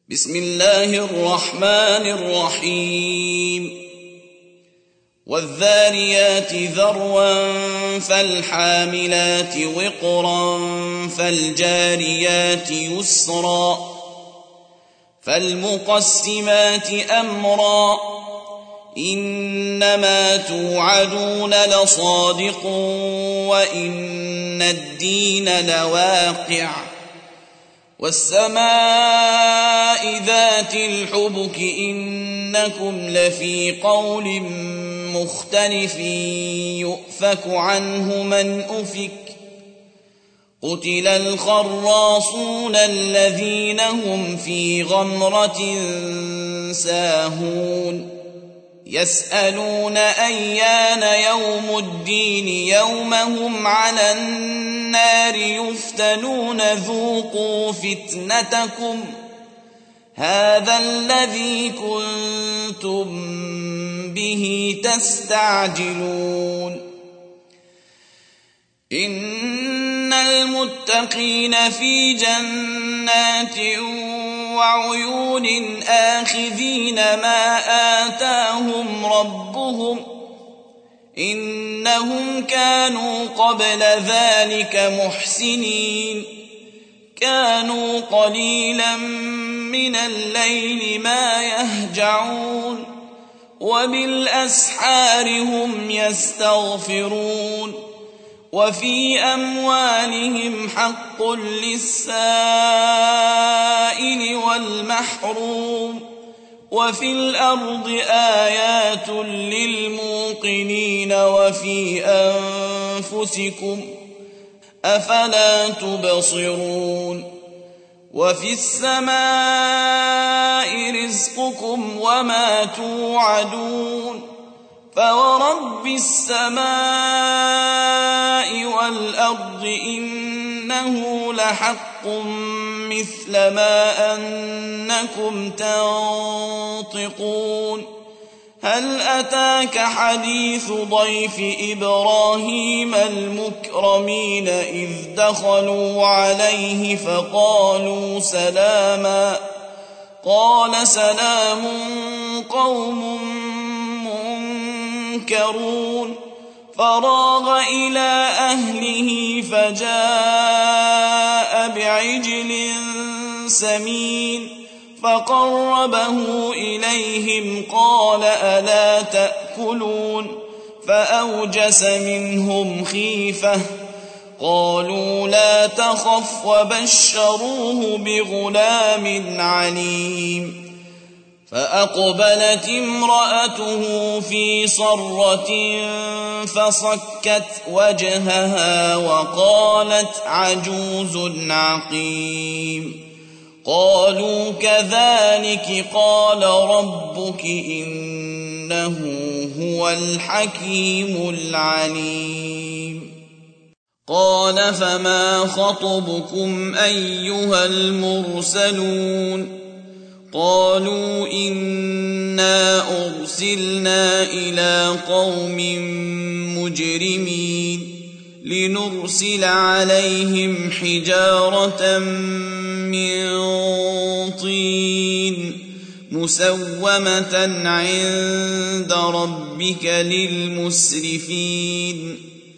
بسم الله الرحمن الرحيم والذاريات ذروا فالحاملات وقرا فالجاريات يسرا فالمقسمات أمرا إنما توعدون لصادق وإن الدين لواقع والسماء ذات الحبك إنكم لفي قول مختلف يؤفك عنه من أفك قتل الخراصون الذين هم في غمرة ساهون يسألون أيان يوم الدين يوم هم على النار يفتنون ذوقوا فتنتكم هذا الذي كنتم به تستعجلون إن المتقين في جنات وعيون آخذين ما آتاهم ربهم إنهم كانوا قبل ذلك محسنين كانوا قليلا من الليل ما يهجعون وبالأسحار هم يستغفرون وفي أموالهم حق للسائل والمحروم وفي الأرض آيات للموقنين وفي أنفسكم أفلا تبصرون وفي السماء رزقكم وما توعدون فورب السماء والأرض إنه لحق مثل ما أنكم تنطقون هل أتاك حديث ضيف إبراهيم المكرمين إذ دخلوا عليه فقالوا سلاما قال سلام قوم منكرون فراغ إلى أهله فجاء بعجل سمين فقربه إليهم قال ألا تأكلون فأوجس منهم خيفة قالوا لا تخف وبشروه بغلام عليم فأقبلت امرأته في صرة فصكت وجهها وقالت عجوز عقيم قالوا كذلك قال ربك إنه هو الحكيم العليم قال فما خطبكم أيها المرسلون قالوا إنا أرسلنا إلى قوم مجرمين لنرسل عليهم حجارة من طين مسومة عند ربك للمسرفين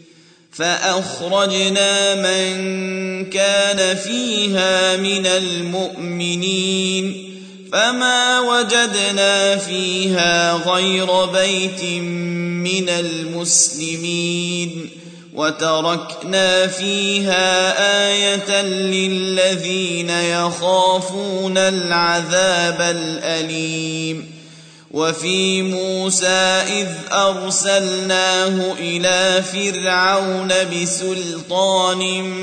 فأخرجنا من كان فيها من المؤمنين فما وجدنا فيها غير بيت من المسلمين وتركنا فيها آية للذين يخافون العذاب الأليم وفي موسى إذ أرسلناه إلى فرعون بسلطان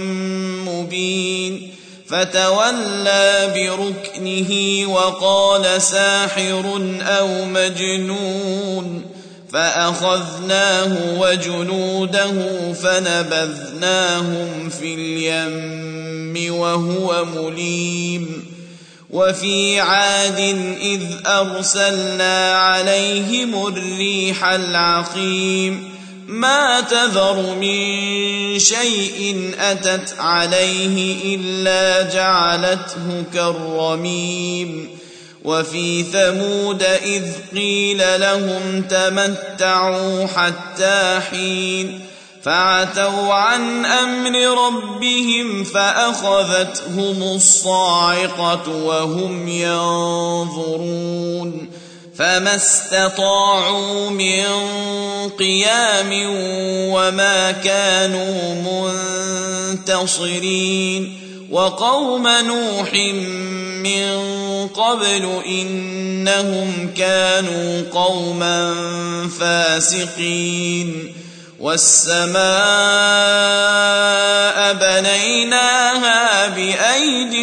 مبين فتولى بركنه وقال ساحر أو مجنون فأخذناه وجنوده فنبذناهم في اليم وهو مليم وفي عاد إذ أرسلنا عليهم الريح العقيم ما تذر من شيء أتت عليه إلا جعلته كالرميم وفي ثمود إذ قيل لهم تمتعوا حتى حين فعتوا عن أمر ربهم فأخذتهم الصاعقة وهم ينظرون فما استطاعوا من قيام وما كانوا منتصرين وقوم نوح من قبل إنهم كانوا قوما فاسقين والسماء بنيناها بأيد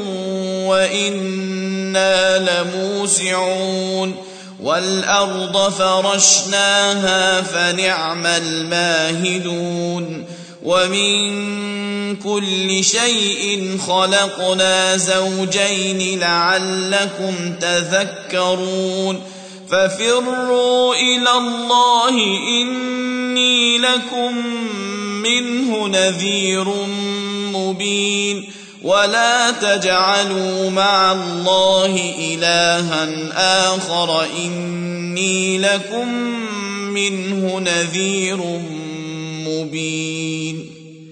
وإنا لموسعون والأرض فرشناها فنعم الماهدون ومن كل شيء خلقنا زوجين لعلكم تذكرون ففروا إلى الله إني لكم منه نذير مبين ولا تجعلوا مع الله إلها آخر إني لكم منه نذير مبين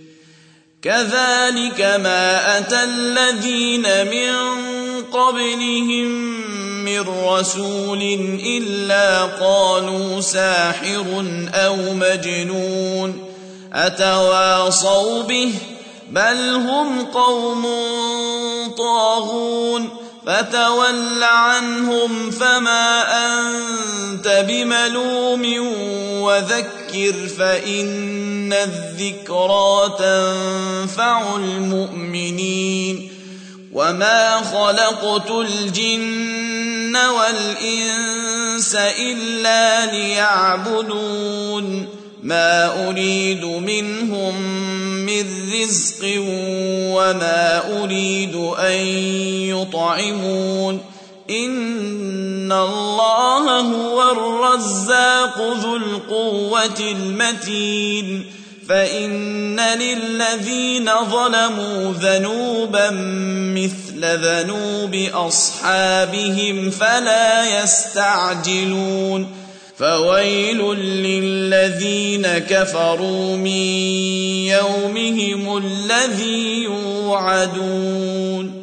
كذلك ما أتى الذين من قبلهم من رسول إلا قالوا ساحر أو مجنون أتواصوا به بل هم قوم طاغون فتول عنهم فما أنت بملوم وذكر فإن الذكرى تنفع المؤمنين وما خلقت الجن والإنس إلا ليعبدون ما أريد منهم من رزق وما أريد أن يطعمون إن الله هو الرزاق ذو القوة المتين فإن للذين ظلموا ذنوبا مثل ذنوب أصحابهم فلا يستعجلون فويل للذين كفروا من يومهم الذي يوعدون